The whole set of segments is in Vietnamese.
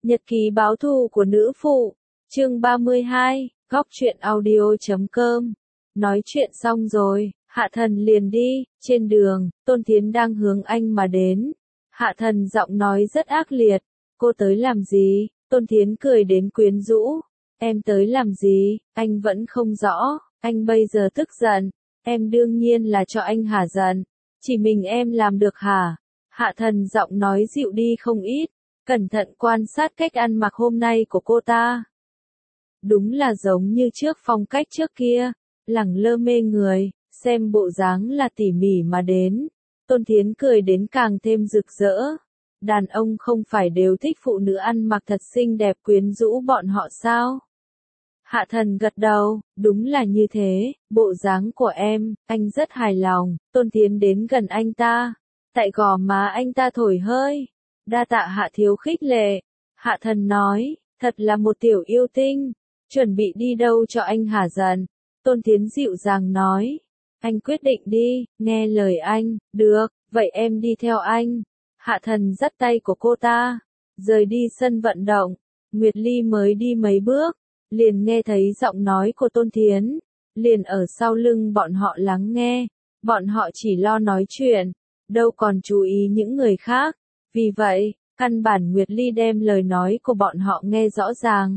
Nhật ký báo thù của nữ phụ, chương 32, góc truyện audio.com. Nói chuyện xong rồi, Hạ Thần liền đi, trên đường, Tôn Thiến đang hướng anh mà đến. Hạ Thần giọng nói rất ác liệt, cô tới làm gì? Tôn Thiến cười đến quyến rũ, em tới làm gì? Anh vẫn không rõ, anh bây giờ tức giận, em đương nhiên là cho anh hả giận, chỉ mình em làm được hả? Hạ Thần giọng nói dịu đi không ít, cẩn thận quan sát cách ăn mặc hôm nay của cô ta. Đúng là giống như trước phong cách trước kia, lẳng lơ mê người, xem bộ dáng là tỉ mỉ mà đến. Tôn Thiến cười đến càng thêm rực rỡ. Đàn ông không phải đều thích phụ nữ ăn mặc thật xinh đẹp quyến rũ bọn họ sao? Hạ Thần gật đầu, đúng là như thế, bộ dáng của em, anh rất hài lòng. Tôn Thiến đến gần anh ta, tại gò má anh ta thổi hơi. Đa tạ Hạ thiếu khích lệ. Hạ Thần nói, thật là một tiểu yêu tinh, chuẩn bị đi đâu cho anh hả giận? Tôn Thiến dịu dàng nói, anh quyết định đi, nghe lời anh, được, vậy em đi theo anh. Hạ Thần dắt tay của cô ta, rời đi sân vận động. Nguyệt Ly mới đi mấy bước, liền nghe thấy giọng nói của Tôn Thiến, liền ở sau lưng bọn họ lắng nghe, bọn họ chỉ lo nói chuyện, đâu còn chú ý những người khác, vì vậy, căn bản Nguyệt Ly đem lời nói của bọn họ nghe rõ ràng.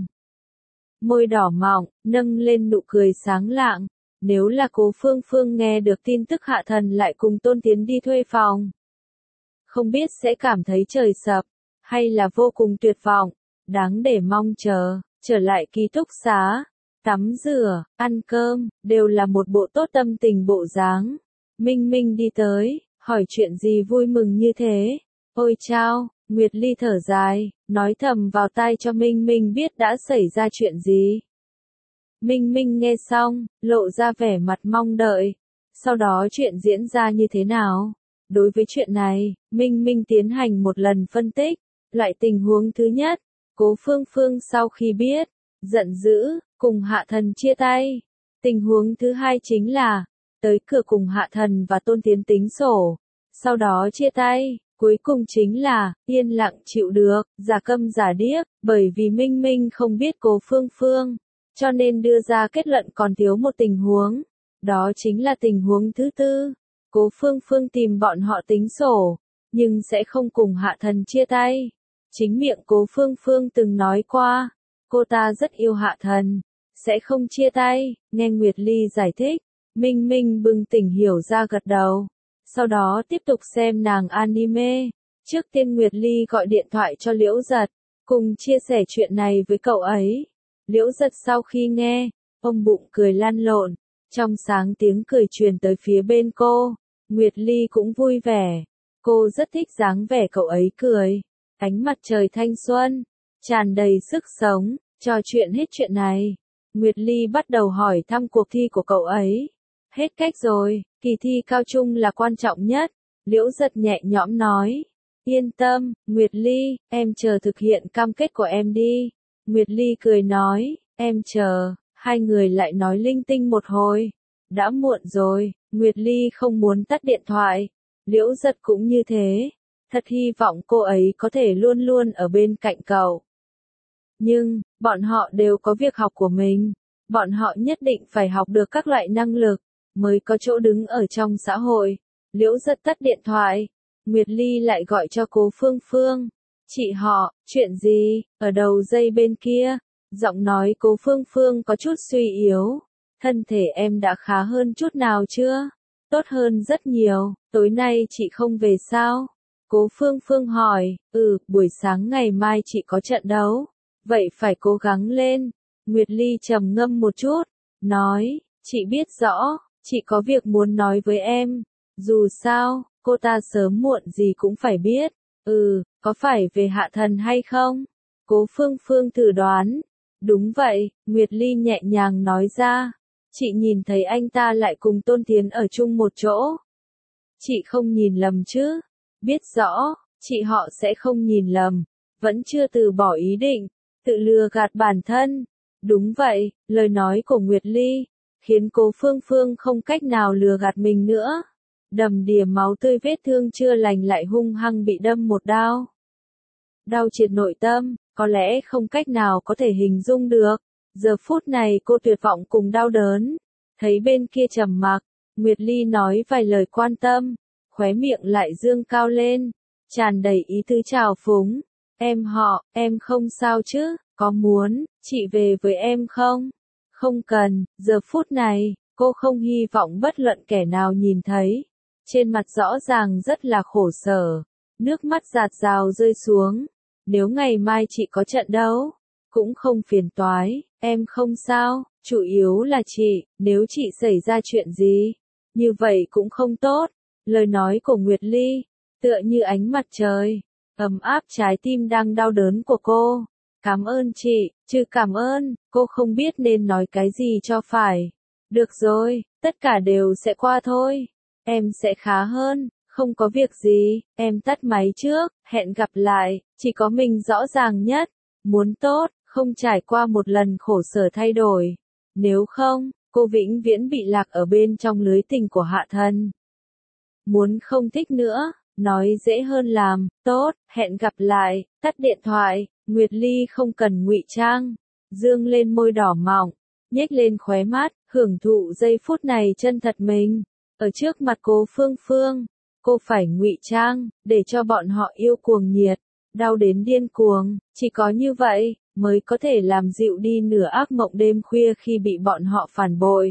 Môi đỏ mọng, nâng lên nụ cười sáng lạng, nếu là Cố Phương Phương nghe được tin tức Hạ Thần lại cùng Tôn Thiến đi thuê phòng, không biết sẽ cảm thấy trời sập, hay là vô cùng tuyệt vọng, đáng để mong chờ. Trở lại ký túc xá, tắm rửa, ăn cơm, đều là một bộ tốt tâm tình bộ dáng. Minh Minh đi tới, hỏi chuyện gì vui mừng như thế. Ôi chao, Nguyệt Ly thở dài, nói thầm vào tai cho Minh Minh biết đã xảy ra chuyện gì. Minh Minh nghe xong, lộ ra vẻ mặt mong đợi. Sau đó chuyện diễn ra như thế nào? Đối với chuyện này, Minh Minh tiến hành một lần phân tích. Loại tình huống thứ nhất, Cố Phương Phương sau khi biết, giận dữ, cùng Hạ Thần chia tay. Tình huống thứ hai chính là, tới cửa cùng Hạ Thần và Tôn Thiến tính sổ, sau đó chia tay. Cuối cùng chính là, yên lặng chịu được, giả câm giả điếc, bởi vì Minh Minh không biết Cố Phương Phương, cho nên đưa ra kết luận còn thiếu một tình huống. Đó chính là tình huống thứ tư. Cố Phương Phương tìm bọn họ tính sổ, nhưng sẽ không cùng Hạ Thần chia tay. Chính miệng Cố Phương Phương từng nói qua, cô ta rất yêu Hạ Thần, sẽ không chia tay. Nghe Nguyệt Ly giải thích, Minh Minh bừng tỉnh hiểu ra gật đầu. Sau đó tiếp tục xem nàng anime. Trước tiên Nguyệt Ly gọi điện thoại cho Liễu Giật, cùng chia sẻ chuyện này với cậu ấy. Liễu Giật sau khi nghe, ôm bụng cười lăn lộn, trong sáng tiếng cười truyền tới phía bên cô. Nguyệt Ly cũng vui vẻ, cô rất thích dáng vẻ cậu ấy cười. Ánh mặt trời thanh xuân, tràn đầy sức sống, trò chuyện hết chuyện này. Nguyệt Ly bắt đầu hỏi thăm cuộc thi của cậu ấy. Hết cách rồi, kỳ thi cao trung là quan trọng nhất. Liễu Giật nhẹ nhõm nói. Yên tâm, Nguyệt Ly, em chờ thực hiện cam kết của em đi. Nguyệt Ly cười nói, em chờ. Hai người lại nói linh tinh một hồi. Đã muộn rồi, Nguyệt Ly không muốn tắt điện thoại. Liễu Giật cũng như thế. Thật hy vọng cô ấy có thể luôn luôn ở bên cạnh cậu. Nhưng, bọn họ đều có việc học của mình. Bọn họ nhất định phải học được các loại năng lực, mới có chỗ đứng ở trong xã hội. Liễu Giật tắt điện thoại. Nguyệt Ly lại gọi cho Cố Phương Phương. Chị họ, chuyện gì? Ở đầu dây bên kia, giọng nói Cố Phương Phương có chút suy yếu. Thân thể em đã khá hơn chút nào chưa? Tốt hơn rất nhiều, tối nay chị không về sao? Cố Phương Phương hỏi, buổi sáng ngày mai chị có trận đấu, vậy phải cố gắng lên. Nguyệt Ly trầm ngâm một chút, nói, chị biết rõ, chị có việc muốn nói với em. Dù sao, cô ta sớm muộn gì cũng phải biết. Có phải về Hạ Thần hay không? Cố Phương Phương thử đoán. Đúng vậy, Nguyệt Ly nhẹ nhàng nói ra. Chị nhìn thấy anh ta lại cùng Tôn Thiến ở chung một chỗ. Chị không nhìn lầm chứ? Biết rõ, chị họ sẽ không nhìn lầm, vẫn chưa từ bỏ ý định, tự lừa gạt bản thân. Đúng vậy, lời nói của Nguyệt Ly, khiến Cố Phương Phương không cách nào lừa gạt mình nữa. Đầm đìa máu tươi vết thương chưa lành lại hung hăng bị đâm một đao. Đau triệt nội tâm, có lẽ không cách nào có thể hình dung được. Giờ phút này cô tuyệt vọng cùng đau đớn. Thấy bên kia trầm mặc, Nguyệt Ly nói vài lời quan tâm, khóe miệng lại dương cao lên, tràn đầy ý tứ trào phúng. Em không sao chứ, có muốn, chị về với em không? Không cần, giờ phút này, cô không hy vọng bất luận kẻ nào nhìn thấy. Trên mặt rõ ràng rất là khổ sở, nước mắt giạt rào rơi xuống. Nếu ngày mai chị có trận đấu, cũng không phiền toái, em không sao, chủ yếu là chị, nếu chị xảy ra chuyện gì, như vậy cũng không tốt. Lời nói của Nguyệt Ly, tựa như ánh mặt trời, ấm áp trái tim đang đau đớn của cô. Cảm ơn chị, chứ cảm ơn, cô không biết nên nói cái gì cho phải. Được rồi, tất cả đều sẽ qua thôi. Em sẽ khá hơn, không có việc gì, em tắt máy trước, hẹn gặp lại, chỉ có mình rõ ràng nhất. Muốn tốt, không trải qua một lần khổ sở thay đổi. Nếu không, cô vĩnh viễn bị lạc ở bên trong lưới tình của Hạ Thần. Muốn không thích nữa, nói dễ hơn làm, tốt, hẹn gặp lại, tắt điện thoại. Nguyệt Ly không cần ngụy trang, dương lên môi đỏ mọng, nhếch lên khóe mắt, hưởng thụ giây phút này chân thật mình. Ở trước mặt cô Phương Phương, cô phải ngụy trang, để cho bọn họ yêu cuồng nhiệt, đau đến điên cuồng, chỉ có như vậy, mới có thể làm dịu đi nửa ác mộng đêm khuya khi bị bọn họ phản bội.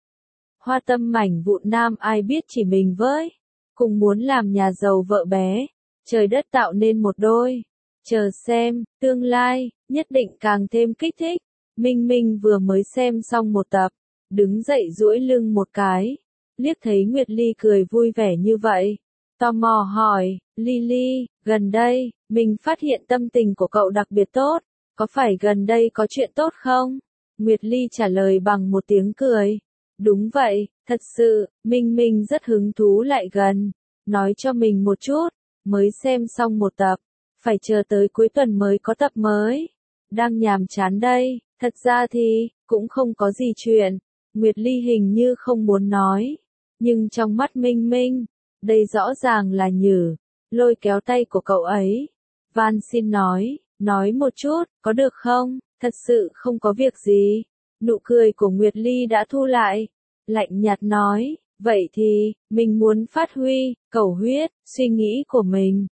Hoa tâm mảnh vụn nam ai biết chỉ mình với, cùng muốn làm nhà giàu vợ bé, trời đất tạo nên một đôi. Chờ xem, tương lai, nhất định càng thêm kích thích. Minh Minh vừa mới xem xong một tập, đứng dậy duỗi lưng một cái, liếc thấy Nguyệt Ly cười vui vẻ như vậy. Tò mò hỏi, Ly, gần đây, mình phát hiện tâm tình của cậu đặc biệt tốt, có phải gần đây có chuyện tốt không? Nguyệt Ly trả lời bằng một tiếng cười. Đúng vậy, thật sự, Minh rất hứng thú lại gần, nói cho mình một chút, mới xem xong một tập, phải chờ tới cuối tuần mới có tập mới. Đang nhàm chán đây, thật ra thì, cũng không có gì chuyện. Nguyệt Ly hình như không muốn nói, nhưng trong mắt Minh, đây rõ ràng là nhử, lôi kéo tay của cậu ấy. Van xin nói một chút, có được không? Thật sự không có việc gì. Nụ cười của Nguyệt Ly đã thu lại, lạnh nhạt nói, vậy thì, mình muốn phát huy, cầu huyết, suy nghĩ của mình,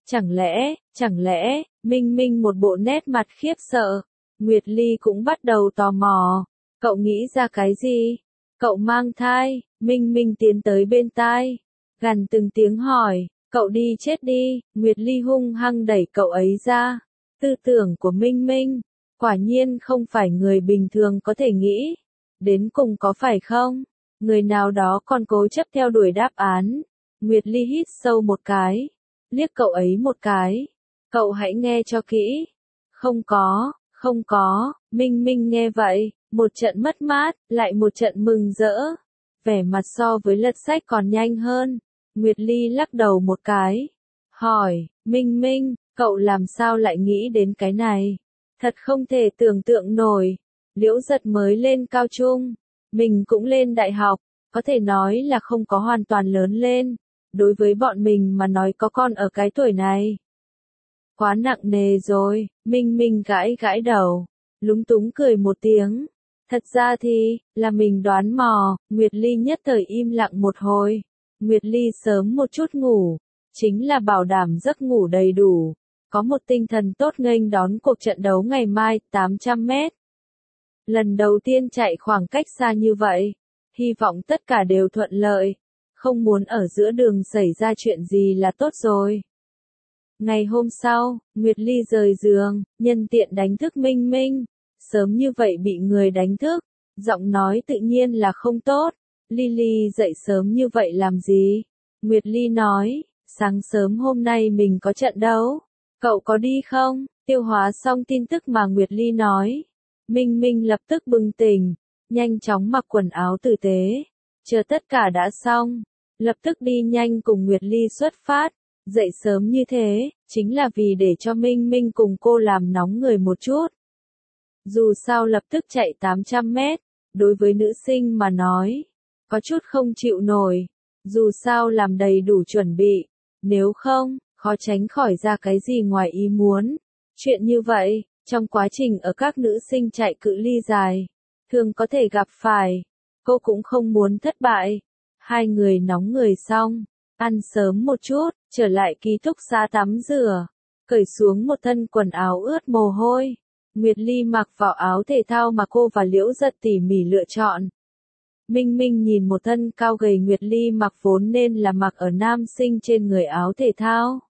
chẳng lẽ, Minh một bộ nét mặt khiếp sợ. Nguyệt Ly cũng bắt đầu tò mò, cậu nghĩ ra cái gì? Cậu mang thai, Minh tiến tới bên tai, gằn từng tiếng hỏi, cậu đi chết đi. Nguyệt Ly hung hăng đẩy cậu ấy ra. Tư tưởng của Minh, quả nhiên không phải người bình thường có thể nghĩ. Đến cùng có phải không? Người nào đó còn cố chấp theo đuổi đáp án. Nguyệt Ly hít sâu một cái, liếc cậu ấy một cái. Cậu hãy nghe cho kỹ. Không có, Minh nghe vậy, một trận mất mát, lại một trận mừng rỡ. Vẻ mặt so với lật sách còn nhanh hơn. Nguyệt Ly lắc đầu một cái, hỏi, Minh, cậu làm sao lại nghĩ đến cái này? Thật không thể tưởng tượng nổi. Liễu Giật mới lên cao trung, mình cũng lên đại học, có thể nói là không có hoàn toàn lớn lên. Đối với bọn mình mà nói có con ở cái tuổi này, quá nặng nề rồi. Minh gãi đầu, lúng túng cười một tiếng. Thật ra thì, là mình đoán mò. Nguyệt Ly nhất thời im lặng một hồi. Nguyệt Ly sớm một chút ngủ, chính là bảo đảm giấc ngủ đầy đủ, có một tinh thần tốt nghênh đón cuộc trận đấu ngày mai, 800 mét. Lần đầu tiên chạy khoảng cách xa như vậy, hy vọng tất cả đều thuận lợi, không muốn ở giữa đường xảy ra chuyện gì là tốt rồi. Ngày hôm sau, Nguyệt Ly rời giường, nhân tiện đánh thức Minh. Sớm như vậy bị người đánh thức, giọng nói tự nhiên là không tốt. Ly dậy sớm như vậy làm gì? Nguyệt Ly nói, sáng sớm hôm nay mình có trận đấu, cậu có đi không? Tiêu hóa xong tin tức mà Nguyệt Ly nói, Minh lập tức bừng tỉnh, nhanh chóng mặc quần áo tử tế, chờ tất cả đã xong, lập tức đi nhanh cùng Nguyệt Ly xuất phát. Dậy sớm như thế, chính là vì để cho Minh cùng cô làm nóng người một chút. Dù sao lập tức chạy 800 mét, đối với nữ sinh mà nói, có chút không chịu nổi. Dù sao làm đầy đủ chuẩn bị, nếu không, khó tránh khỏi ra cái gì ngoài ý muốn. Chuyện như vậy, Trong quá trình ở các nữ sinh chạy cự ly dài, thường có thể gặp phải, cô cũng không muốn thất bại. Hai người nóng người xong, ăn sớm một chút, trở lại ký túc xá tắm rửa, cởi xuống một thân quần áo ướt mồ hôi. Nguyệt Ly mặc vào áo thể thao mà cô và Liễu Giật tỉ mỉ lựa chọn. Minh Minh nhìn một thân cao gầy Nguyệt Ly mặc vốn nên là mặc ở nam sinh trên người áo thể thao.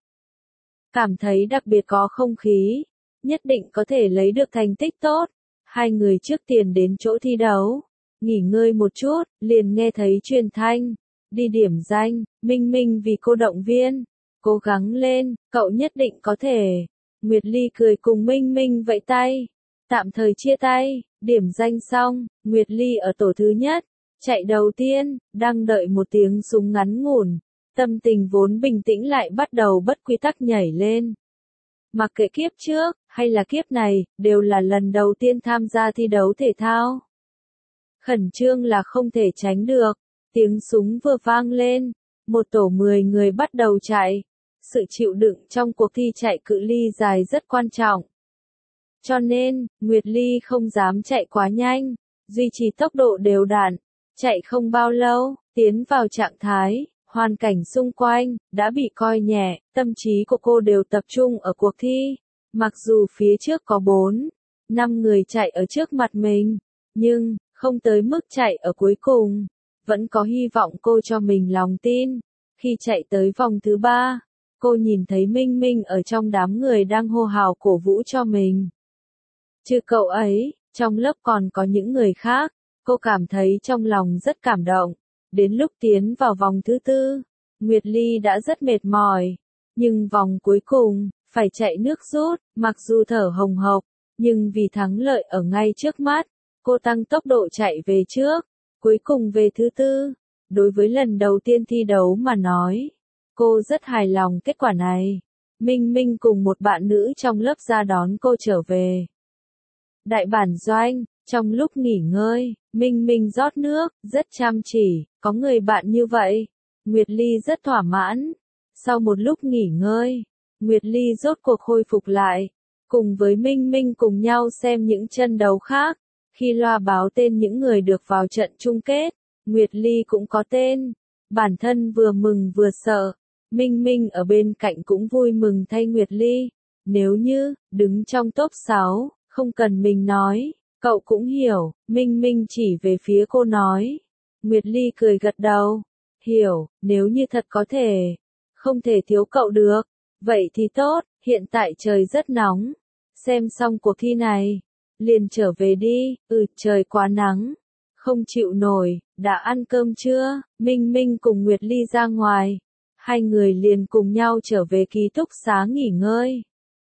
Cảm thấy đặc biệt có không khí, nhất định có thể lấy được thành tích tốt. Hai người trước tiền đến chỗ thi đấu, nghỉ ngơi một chút, liền nghe thấy truyền thanh, đi điểm danh. Minh Minh vì cô động viên, cố gắng lên, cậu nhất định có thể. Nguyệt Ly cười cùng Minh Minh vẫy tay, tạm thời chia tay. Điểm danh xong, Nguyệt Ly ở tổ thứ nhất, chạy đầu tiên, đang đợi một tiếng súng ngắn ngủn. Tâm tình vốn bình tĩnh lại bắt đầu bất quy tắc nhảy lên. Mặc kệ kiếp trước, hay là kiếp này, đều là lần đầu tiên tham gia thi đấu thể thao. Khẩn trương là không thể tránh được. Tiếng súng vừa vang lên, một tổ 10 người bắt đầu chạy. Sự chịu đựng trong cuộc thi chạy cự ly dài rất quan trọng. Cho nên, Nguyệt Ly không dám chạy quá nhanh, duy trì tốc độ đều đặn. Chạy không bao lâu, tiến vào trạng thái, hoàn cảnh xung quanh đã bị coi nhẹ, tâm trí của cô đều tập trung ở cuộc thi. Mặc dù phía trước có 4-5 người chạy ở trước mặt mình, nhưng không tới mức chạy ở cuối cùng. Vẫn có hy vọng cô cho mình lòng tin. Khi chạy tới vòng thứ 3, cô nhìn thấy Minh Minh ở trong đám người đang hô hào cổ vũ cho mình. Trừ cậu ấy, trong lớp còn có những người khác, cô cảm thấy trong lòng rất cảm động. Đến lúc tiến vào vòng thứ 4, Nguyệt Ly đã rất mệt mỏi, nhưng vòng cuối cùng, phải chạy nước rút, mặc dù thở hồng hộc, nhưng vì thắng lợi ở ngay trước mắt, cô tăng tốc độ chạy về trước, cuối cùng về thứ 4. Đối với lần đầu tiên thi đấu mà nói, cô rất hài lòng kết quả này. Minh Minh cùng một bạn nữ trong lớp ra đón cô trở về. Đại bản doanh, trong lúc nghỉ ngơi, Minh Minh rót nước, rất chăm chỉ, có người bạn như vậy. Nguyệt Ly rất thỏa mãn. Sau một lúc nghỉ ngơi, Nguyệt Ly rốt cuộc khôi phục lại, cùng với Minh Minh cùng nhau xem những trận đấu khác. Khi loa báo tên những người được vào trận chung kết, Nguyệt Ly cũng có tên. Bản thân vừa mừng vừa sợ. Minh Minh ở bên cạnh cũng vui mừng thay Nguyệt Ly. Nếu như đứng trong top 6, không cần mình nói, cậu cũng hiểu. Minh Minh chỉ về phía cô nói. Nguyệt Ly cười gật đầu. Hiểu, nếu như thật có thể, không thể thiếu cậu được. Vậy thì tốt, hiện tại trời rất nóng. Xem xong cuộc thi này, liền trở về đi. Trời quá nắng, không chịu nổi. Đã ăn cơm chưa? Minh Minh cùng Nguyệt Ly ra ngoài. Hai người liền cùng nhau trở về ký túc xá nghỉ ngơi.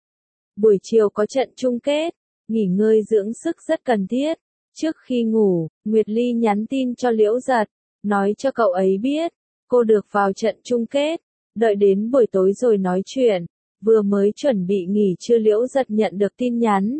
Buổi chiều có trận chung kết, nghỉ ngơi dưỡng sức rất cần thiết. Trước khi ngủ, Nguyệt Ly nhắn tin cho Liễu Giật, nói cho cậu ấy biết, cô được vào trận chung kết, đợi đến buổi tối rồi nói chuyện. Vừa mới chuẩn bị nghỉ trưa Liễu Giật nhận được tin nhắn.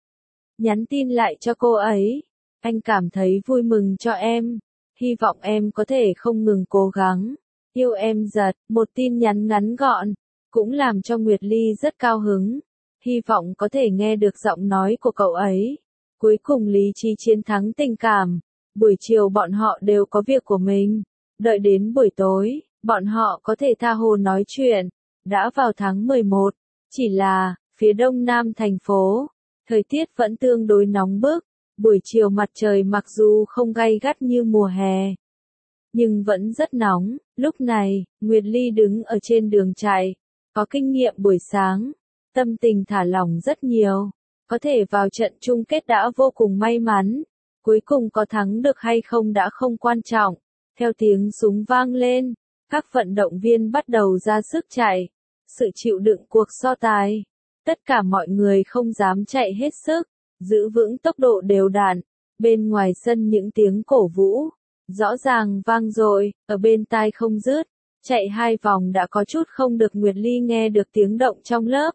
Nhắn tin lại cho cô ấy, anh cảm thấy vui mừng cho em, hy vọng em có thể không ngừng cố gắng. Yêu em Giật, một tin nhắn ngắn gọn, cũng làm cho Nguyệt Ly rất cao hứng. Hy vọng có thể nghe được giọng nói của cậu ấy. Cuối cùng lý trí chiến thắng tình cảm. Buổi chiều bọn họ đều có việc của mình. Đợi đến buổi tối, bọn họ có thể tha hồ nói chuyện. Đã vào tháng 11, chỉ là, phía đông nam thành phố, thời tiết vẫn tương đối nóng bức. Buổi chiều mặt trời mặc dù không gay gắt như mùa hè, nhưng vẫn rất nóng. Lúc này, Nguyệt Ly đứng ở trên đường chạy, có kinh nghiệm buổi sáng, tâm tình thả lỏng rất nhiều. Có thể vào trận chung kết đã vô cùng may mắn. Cuối cùng có thắng được hay không đã không quan trọng. Theo tiếng súng vang lên, các vận động viên bắt đầu ra sức chạy. Sự chịu đựng cuộc so tài. Tất cả mọi người không dám chạy hết sức, giữ vững tốc độ đều đặn. Bên ngoài sân những tiếng cổ vũ, rõ ràng vang dội, ở bên tai không dứt. Chạy 2 vòng đã có chút không được. Nguyệt Ly nghe được tiếng động trong lớp.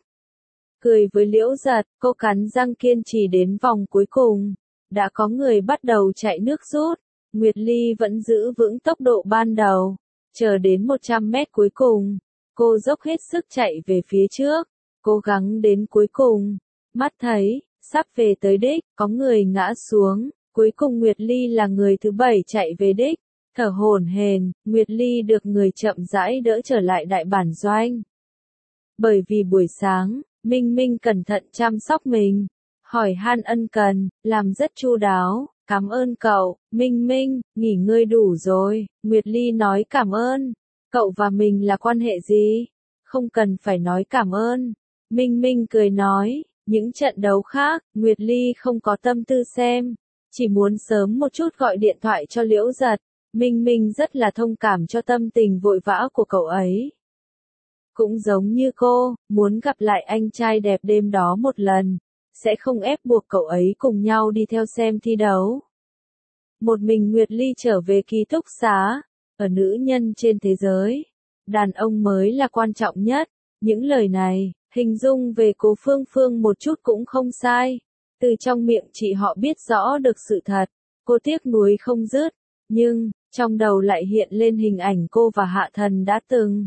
Cười với Liễu Giật, cô cắn răng kiên trì đến vòng cuối cùng. Đã có người bắt đầu chạy nước rút. Nguyệt Ly vẫn giữ vững tốc độ ban đầu. Chờ đến 100 mét cuối cùng, cô dốc hết sức chạy về phía trước. Cố gắng đến cuối cùng. Mắt thấy, Sắp về tới đích, có người ngã xuống, cuối cùng Nguyệt Ly là người thứ 7 chạy về đích. Thở hổn hển, Nguyệt Ly được người chậm rãi đỡ trở lại đại bản doanh. Bởi vì buổi sáng, Minh Minh cẩn thận chăm sóc mình, hỏi han ân cần, làm rất chu đáo. Cảm ơn cậu, Minh Minh, nghỉ ngơi đủ rồi. Nguyệt Ly nói cảm ơn. Cậu và mình là quan hệ gì? Không cần phải nói cảm ơn. Minh Minh cười nói, những trận đấu khác, Nguyệt Ly không có tâm tư xem. Chỉ muốn sớm một chút gọi điện thoại cho Liễu Giật. Minh Minh rất là thông cảm cho tâm tình vội vã của cậu ấy. Cũng giống như cô, muốn gặp lại anh trai đẹp đêm đó một lần. Sẽ không ép buộc cậu ấy cùng nhau đi theo xem thi đấu. Một mình Nguyệt Ly trở về ký túc xá. Ở nữ nhân trên thế giới, đàn ông mới là quan trọng nhất. Những lời này, hình dung về Cố Phương Phương một chút cũng không sai. Từ trong miệng chị họ biết rõ được sự thật. Cô tiếc nuối không dứt. Nhưng, trong đầu lại hiện lên hình ảnh cô và Hạ Thần đã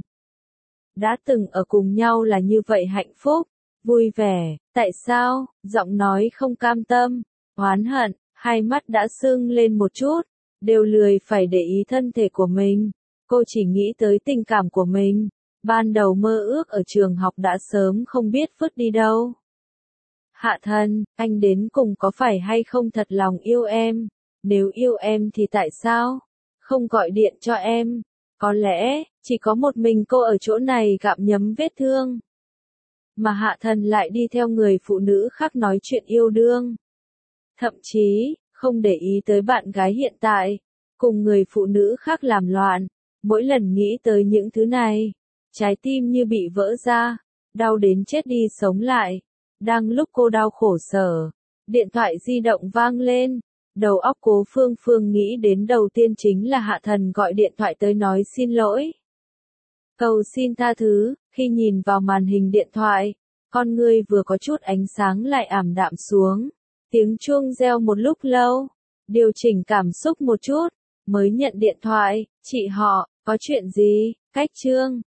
từng ở cùng nhau là như vậy hạnh phúc, vui vẻ. Tại sao? Giọng nói không cam tâm, oán hận, hai mắt đã sưng lên một chút, đều lười phải để ý thân thể của mình. Cô chỉ nghĩ tới tình cảm của mình. Ban đầu mơ ước ở trường học đã sớm không biết vứt đi đâu. Hạ Thần, anh đến cùng có phải hay không thật lòng yêu em? Nếu yêu em thì tại sao không gọi điện cho em? Có lẽ, chỉ có một mình cô ở chỗ này gặm nhấm vết thương. Mà Hạ Thần lại đi theo người phụ nữ khác nói chuyện yêu đương. Thậm chí, không để ý tới bạn gái hiện tại, cùng người phụ nữ khác làm loạn. Mỗi lần nghĩ tới những thứ này, trái tim như bị vỡ ra, đau đến chết đi sống lại. Đang lúc cô đau khổ sở, điện thoại di động vang lên. Đầu óc Cố Phương Phương nghĩ đến đầu tiên chính là Hạ Thần gọi điện thoại tới nói xin lỗi. Cầu xin tha thứ. Khi nhìn vào màn hình điện thoại, con ngươi vừa có chút ánh sáng lại ảm đạm xuống. Tiếng chuông reo một lúc lâu, điều chỉnh cảm xúc một chút, mới nhận điện thoại. Chị họ, có chuyện gì? Cách Trương,